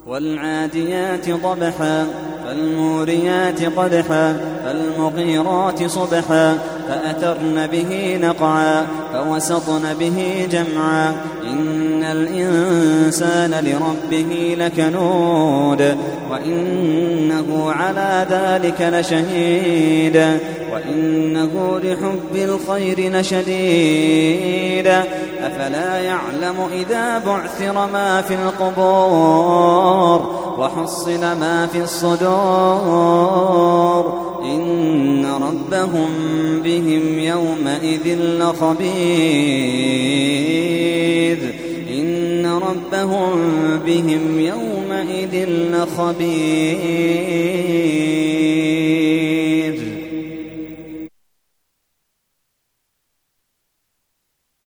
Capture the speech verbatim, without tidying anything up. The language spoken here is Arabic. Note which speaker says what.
Speaker 1: والعاديات ضبحا فالموريات قدحا فالمغيرات صبحا فأثرن به نقعا فوسطن به جمعا إن الإنسان لربه لكنود وإنه على ذلك لشهيد وإنه لحب الخير لشديد أفلا يعلم إذا بعثر ما في القبور وحصل ما في الصدور إن ربهم بهم يومئذ لخبير إن ربهم بهم يومئذ لخبير.